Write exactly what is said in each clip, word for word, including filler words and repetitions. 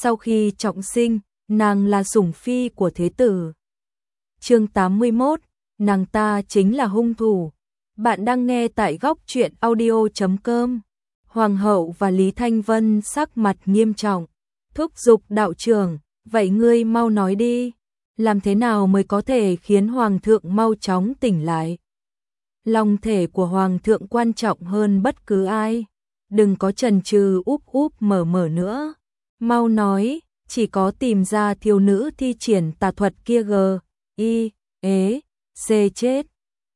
sau khi trọng sinh, nàng là sủng phi của thế tử. Chương tám mươi mốt, nàng ta chính là hung thủ. Bạn đang nghe tại góc truyện audio chấm com. Hoàng hậu và Lý Thanh Vân sắc mặt nghiêm trọng, thúc giục đạo trưởng, vậy ngươi mau nói đi, làm thế nào mới có thể khiến hoàng thượng mau chóng tỉnh lại? Long thể của hoàng thượng quan trọng hơn bất cứ ai, đừng có chần chừ úp úp mở mở nữa, mau nói, chỉ có tìm ra thiếu nữ thi triển tà thuật kia g, y, ế, c chết.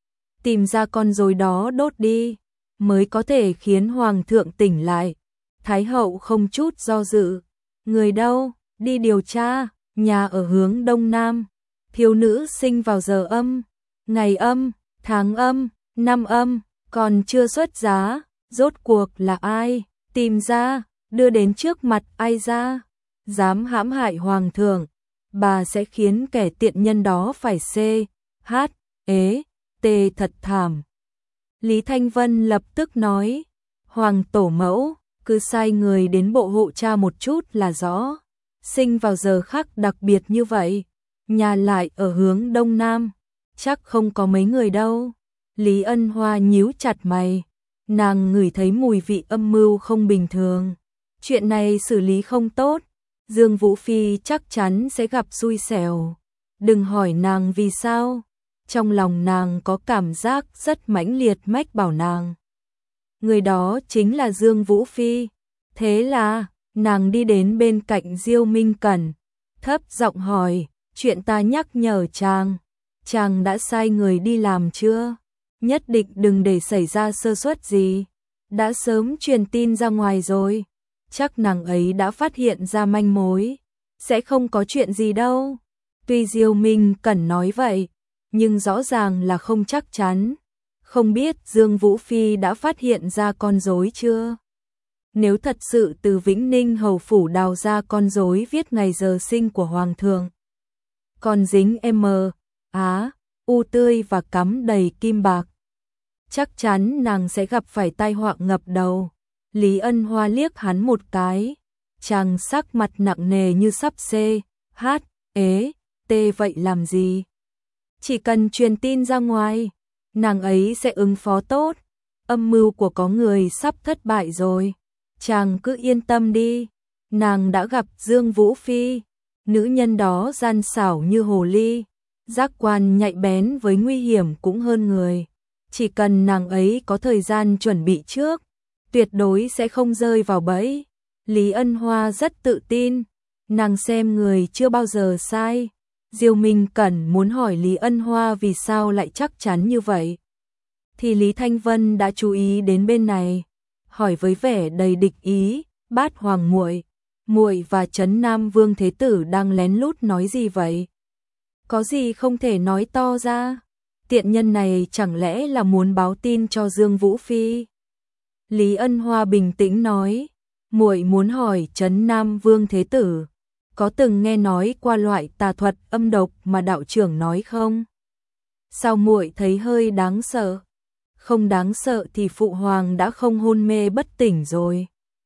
Tìm ra con rối đó đốt đi, mới có thể khiến hoàng thượng tỉnh lại. Thái hậu không chút do dự, người đâu, đi điều tra, nhà ở hướng đông nam, thiếu nữ sinh vào giờ âm, ngày âm, tháng âm, năm âm, còn chưa xuất giá, rốt cuộc là ai, tìm ra, đưa đến trước mặt ai ra, dám hãm hại hoàng thượng, bà sẽ khiến kẻ tiện nhân đó phải c, h, ế, t thật thảm. Lý Thanh Vân lập tức nói, hoàng tổ mẫu, cứ sai người đến bộ hộ tra một chút là rõ, sinh vào giờ khắc đặc biệt như vậy, nhà lại ở hướng đông nam, chắc không có mấy người đâu. Lý Ân Hoa nhíu chặt mày, nàng ngửi thấy mùi vị âm mưu không bình thường, chuyện này xử lý không tốt, Dương Vũ Phi chắc chắn sẽ gặp xui xẻo. Đừng hỏi nàng vì sao, trong lòng nàng có cảm giác rất mãnh liệt mách bảo nàng. Người đó chính là Dương Vũ Phi. Thế là, nàng đi đến bên cạnh Diêu Minh Cẩn, thấp giọng hỏi, chuyện ta nhắc nhở chàng, chàng đã sai người đi làm chưa? Nhất định đừng để xảy ra sơ suất gì. Đã sớm truyền tin ra ngoài rồi, chắc nàng ấy đã phát hiện ra manh mối, sẽ không có chuyện gì đâu. Tuy Diêu Minh Cẩn nói vậy, nhưng rõ ràng là không chắc chắn, không biết Dương Vũ Phi đã phát hiện ra con rối chưa? Nếu thật sự từ Vĩnh Ninh hầu phủ đào ra con rối viết ngày giờ sinh của hoàng thượng, còn dính M, Á, U tươi và cắm đầy kim bạc, chắc chắn nàng sẽ gặp phải tai họa ngập đầu. Lý Ân Hoa liếc hắn một cái, chàng sắc mặt nặng nề như sắp c, h, ế, t vậy làm gì? Chỉ cần truyền tin ra ngoài, nàng ấy sẽ ứng phó tốt, âm mưu của có người sắp thất bại rồi, chàng cứ yên tâm đi, nàng đã gặp Dương Vũ Phi, nữ nhân đó gian xảo như hồ ly, giác quan nhạy bén với nguy hiểm cũng hơn người, chỉ cần nàng ấy có thời gian chuẩn bị trước, tuyệt đối sẽ không rơi vào bẫy. Lý Ân Hoa rất tự tin, nàng xem người chưa bao giờ sai. Diêu Minh Cẩn muốn hỏi Lý Ân Hoa vì sao lại chắc chắn như vậy, thì Lý Thanh Vân đã chú ý đến bên này, hỏi với vẻ đầy địch ý, Bát hoàng muội, muội và Trấn Nam Vương thế tử đang lén lút nói gì vậy? Có gì không thể nói to ra? Tiện nhân này chẳng lẽ là muốn báo tin cho Dương Vũ Phi? Lý Ân Hoa bình tĩnh nói, muội muốn hỏi Trấn Nam Vương thế tử, có từng nghe nói qua loại tà thuật âm độc mà đạo trưởng nói không? Sao muội thấy hơi đáng sợ? Không đáng sợ thì phụ hoàng đã không hôn mê bất tỉnh rồi.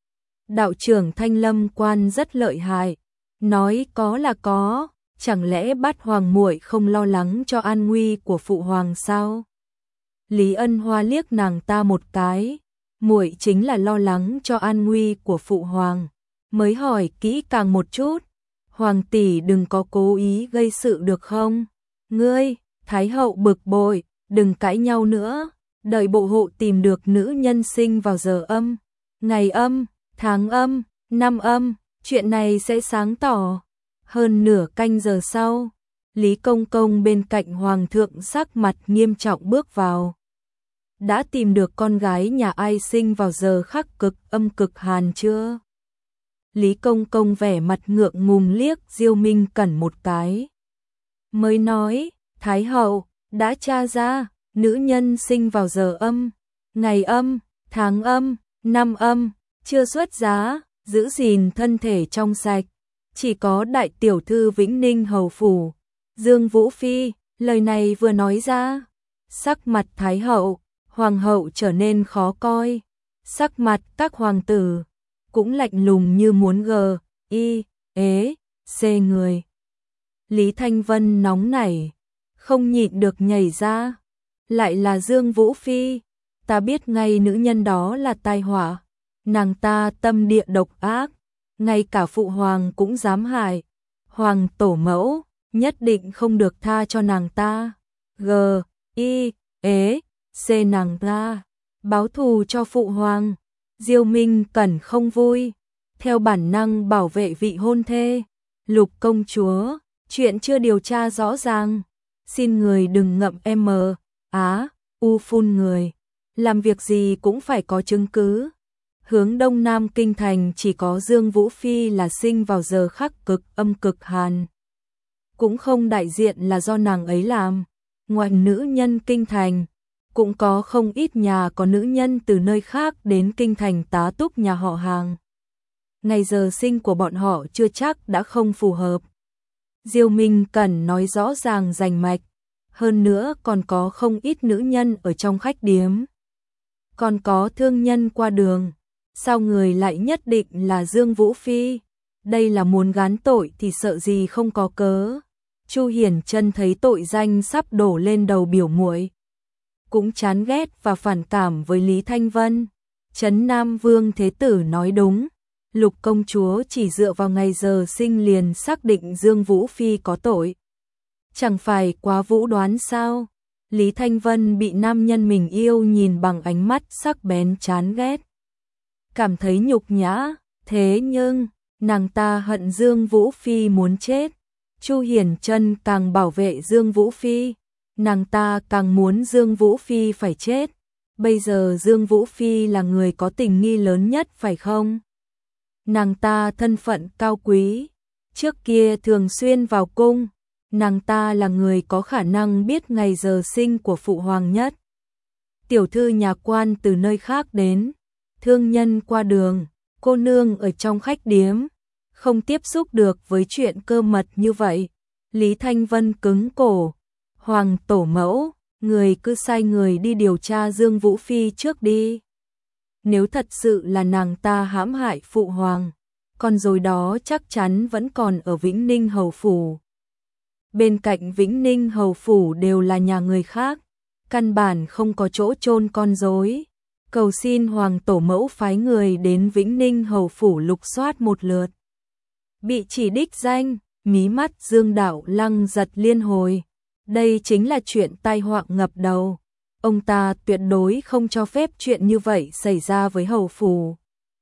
Đạo trưởng Thanh Lâm Quan rất lợi hại, nói có là có, chẳng lẽ Bát hoàng muội không lo lắng cho an nguy của phụ hoàng sao? Lý Ân Hoa liếc nàng ta một cái, muội chính là lo lắng cho an nguy của phụ hoàng, mới hỏi kỹ càng một chút. Hoàng tỷ đừng có cố ý gây sự được không? Ngươi, Thái hậu bực bội, đừng cãi nhau nữa, đợi bộ hộ tìm được nữ nhân sinh vào giờ âm, ngày âm, tháng âm, năm âm, chuyện này sẽ sáng tỏ. Hơn nửa canh giờ sau, Lý Công Công bên cạnh hoàng thượng sắc mặt nghiêm trọng bước vào. Đã tìm được con gái nhà ai sinh vào giờ khắc cực âm cực hàn chưa? Lý Công Công vẻ mặt ngượng ngùng liếc Diêu Minh Cẩn một cái, mới nói, Thái hậu, đã tra ra, nữ nhân sinh vào giờ âm, ngày âm, tháng âm, năm âm, chưa xuất giá, giữ gìn thân thể trong sạch, chỉ có đại tiểu thư Vĩnh Ninh hầu phủ, Dương Vũ Phi, lời này vừa nói ra, sắc mặt Thái hậu, hoàng hậu trở nên khó coi, sắc mặt các hoàng tử cũng lạnh lùng như muốn gờ, y, ế, xê người. Lý Thanh Vân nóng nảy, không nhịn được nhảy ra. Lại là Dương Vũ Phi, ta biết ngay nữ nhân đó là tai họa. Nàng ta tâm địa độc ác, ngay cả phụ hoàng cũng dám hại. Hoàng tổ mẫu, nhất định không được tha cho nàng ta. G, I, ế, C nàng ta, báo thù cho phụ hoàng. Diêu Minh Cẩn không vui, theo bản năng bảo vệ vị hôn thê. Lục công chúa, chuyện chưa điều tra rõ ràng, xin người đừng ngậm em á, u phun người. Làm việc gì cũng phải có chứng cứ. Hướng đông nam kinh thành chỉ có Dương Vũ Phi là sinh vào giờ khắc cực âm cực hàn. Cũng không đại diện là do nàng ấy làm. Ngoài nữ nhân kinh thành, cũng có không ít nhà có nữ nhân từ nơi khác đến kinh thành tá túc nhà họ hàng. Ngày giờ sinh của bọn họ chưa chắc đã không phù hợp. Diêu Minh Cẩn nói rõ ràng rành mạch, hơn nữa còn có không ít nữ nhân ở trong khách điếm. Còn có thương nhân qua đường, sao người lại nhất định là Dương Vũ Phi? Đây là muốn gán tội thì sợ gì không có cớ. Chu Hiển Chân thấy tội danh sắp đổ lên đầu biểu muội, cũng chán ghét và phản cảm với Lý Thanh Vân. Trấn Nam Vương Thế Tử nói đúng, Lục công chúa chỉ dựa vào ngày giờ sinh liền xác định Dương Vũ Phi có tội. Chẳng phải quá vũ đoán sao? Lý Thanh Vân bị nam nhân mình yêu nhìn bằng ánh mắt sắc bén chán ghét, cảm thấy nhục nhã, thế nhưng nàng ta hận Dương Vũ Phi muốn chết. Chu Hiển Chân càng bảo vệ Dương Vũ Phi, nàng ta càng muốn Dương Vũ Phi phải chết. Bây giờ Dương Vũ Phi là người có tình nghi lớn nhất phải không? Nàng ta thân phận cao quý, trước kia thường xuyên vào cung, nàng ta là người có khả năng biết ngày giờ sinh của phụ hoàng nhất. Tiểu thư nhà quan từ nơi khác đến, thương nhân qua đường, cô nương ở trong khách điếm, không tiếp xúc được với chuyện cơ mật như vậy. Lý Thanh Vân cứng cổ, hoàng tổ mẫu, người cứ sai người đi điều tra Dương Vũ Phi trước đi. Nếu thật sự là nàng ta hãm hại phụ hoàng, con rối đó chắc chắn vẫn còn ở Vĩnh Ninh Hầu Phủ. Bên cạnh Vĩnh Ninh Hầu Phủ đều là nhà người khác, căn bản không có chỗ chôn con rối. Cầu xin hoàng tổ mẫu phái người đến Vĩnh Ninh Hầu Phủ lục soát một lượt. Bị chỉ đích danh, mí mắt Dương Đạo Lăng giật liên hồi. Đây chính là chuyện tai họa ngập đầu. Ông ta tuyệt đối không cho phép chuyện như vậy xảy ra với hầu phủ.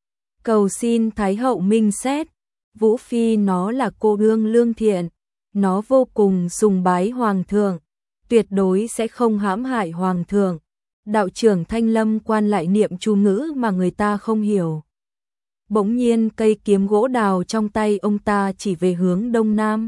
Cầu xin Thái hậu minh xét, Vũ Phi nó là cô nương lương thiện, nó vô cùng sùng bái hoàng thượng, tuyệt đối sẽ không hãm hại hoàng thượng. Đạo trưởng Thanh Lâm Quan lại niệm chú ngữ mà người ta không hiểu. Bỗng nhiên cây kiếm gỗ đào trong tay ông ta chỉ về hướng đông nam.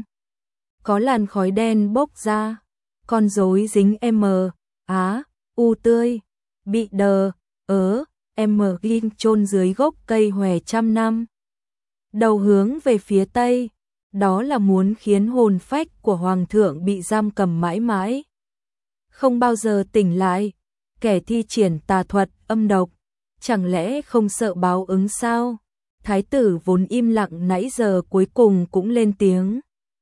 Có làn khói đen bốc ra, con rối dính M, Á, U tươi, bị đờ, ớ, M ghim chôn dưới gốc cây hòe trăm năm. Đầu hướng về phía tây, đó là muốn khiến hồn phách của hoàng thượng bị giam cầm mãi mãi, không bao giờ tỉnh lại. Kẻ thi triển tà thuật âm độc, chẳng lẽ không sợ báo ứng sao? Thái tử vốn im lặng nãy giờ cuối cùng cũng lên tiếng.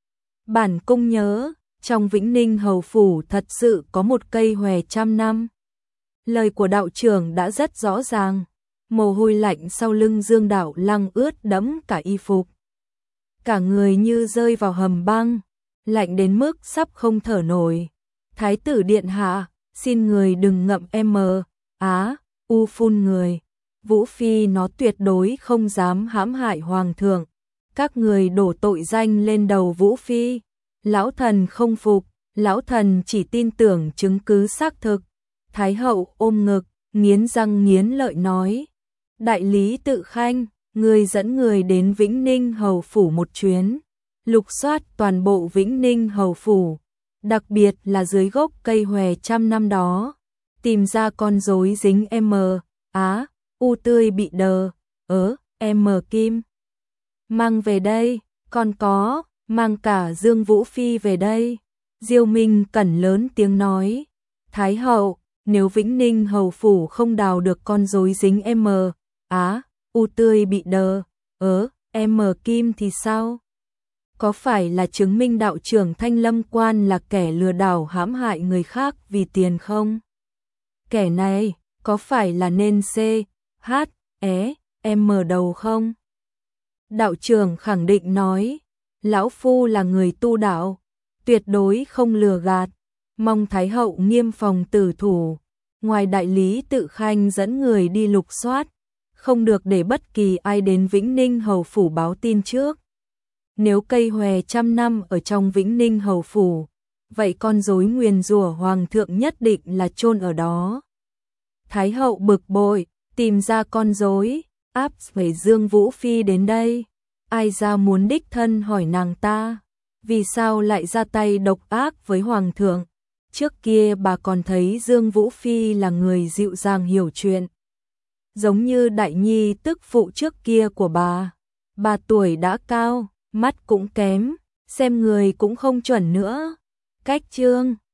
Bản cung nhớ, trong Vĩnh Ninh Hầu Phủ thật sự có một cây hòe trăm năm. Lời của đạo trưởng đã rất rõ ràng, mồ hôi lạnh sau lưng Dương Đạo Lăng ướt đẫm cả y phục. Cả người như rơi vào hầm băng, lạnh đến mức sắp không thở nổi. Thái tử điện hạ, xin người đừng ngậm M, Á, U phun người. Vũ Phi nó tuyệt đối không dám hãm hại hoàng thượng. Các người đổ tội danh lên đầu Vũ Phi. Lão thần không phục, lão thần chỉ tin tưởng chứng cứ xác thực. Thái hậu ôm ngực, nghiến răng nghiến lợi nói. Đại lý Tự Khanh, người dẫn người đến Vĩnh Ninh Hầu Phủ một chuyến, lục soát toàn bộ Vĩnh Ninh Hầu Phủ, đặc biệt là dưới gốc cây hòe trăm năm đó, tìm ra con rối dính M, Á, U tươi bị đờ, ớ, M kim. Mang về đây, còn có, mang cả Dương Vũ Phi về đây. Diêu Minh Cẩn lớn tiếng nói. Thái hậu, nếu Vĩnh Ninh Hầu Phủ không đào được con rối dính M, Á, U tươi bị đờ, ớ, M kim thì sao? có phải là chứng minh đạo trưởng Thanh Lâm Quan là kẻ lừa đảo hãm hại người khác vì tiền không? Kẻ này có phải là nên C, H, E, M đầu không? Đạo trưởng khẳng định nói, lão phu là người tu đạo, tuyệt đối không lừa gạt, mong Thái hậu nghiêm phòng tử thủ, ngoài đại lý tự khanh dẫn người đi lục soát, không được để bất kỳ ai đến Vĩnh Ninh hầu phủ báo tin trước. Nếu cây hòe trăm năm ở trong Vĩnh Ninh hầu phủ, vậy con rối nguyền rủa hoàng thượng nhất định là chôn ở đó. Thái hậu bực bội, tìm ra con rối, áp về Dương Vũ Phi đến đây. Ai ra muốn đích thân hỏi nàng ta, vì sao lại ra tay độc ác với hoàng thượng? Trước kia bà còn thấy Dương Vũ Phi là người dịu dàng hiểu chuyện, giống như đại nhi tức phụ trước kia của bà. Bà tuổi đã cao, mắt cũng kém, xem người cũng không chuẩn nữa. Cách chương